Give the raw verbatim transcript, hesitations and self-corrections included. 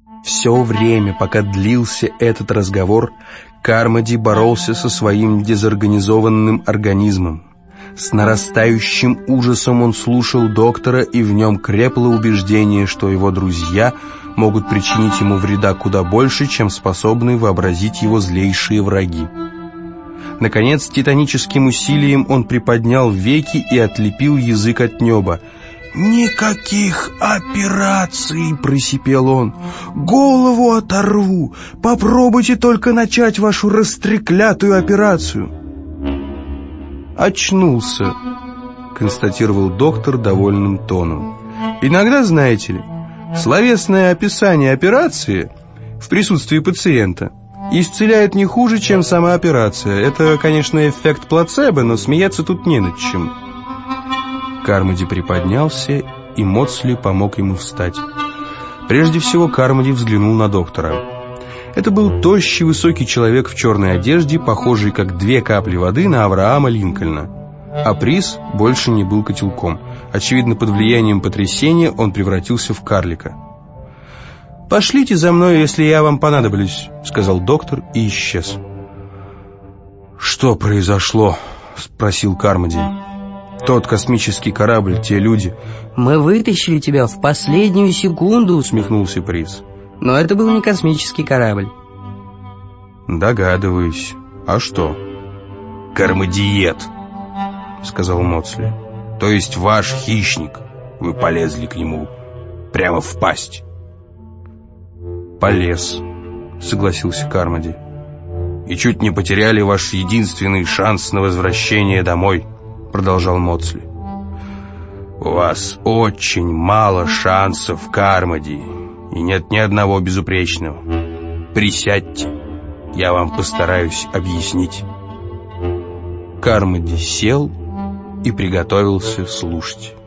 Все время, пока длился этот разговор, Кармоди боролся со своим дезорганизованным организмом. С нарастающим ужасом он слушал доктора, и в нем крепло убеждение, что его друзья могут причинить ему вреда куда больше, чем способны вообразить его злейшие враги. Наконец, титаническим усилием он приподнял веки и отлепил язык от неба. «Никаких операций!» — просипел он. «Голову оторву! Попробуйте только начать вашу растреклятую операцию!» «Очнулся», — констатировал доктор довольным тоном. «Иногда, знаете ли, словесное описание операции в присутствии пациента исцеляет не хуже, чем сама операция. Это, конечно, эффект плацебо, но смеяться тут не над чем». Кармоди приподнялся, и Моцли помог ему встать. Прежде всего Кармоди взглянул на доктора. Это был тощий, высокий человек в черной одежде, похожий как две капли воды на Авраама Линкольна. А Приз больше не был котелком. Очевидно, под влиянием потрясения он превратился в карлика. «Пошлите за мной, если я вам понадоблюсь», — сказал доктор и исчез. «Что произошло?» — спросил Кармоди. «Тот космический корабль, те люди...» «Мы вытащили тебя в последнюю секунду», — усмехнулся Приз. «Но это был не космический корабль». «Догадываюсь. А что?» «Кармодиет», — сказал Моцли. «То есть ваш хищник. Вы полезли к нему прямо в пасть». «Полез», — согласился Кармоди. «И чуть не потеряли ваш единственный шанс на возвращение домой», — продолжал Моцли. «У вас очень мало шансов, Кармоди, и нет ни одного безупречного. Присядьте, я вам постараюсь объяснить». Кармоди сел и приготовился слушать.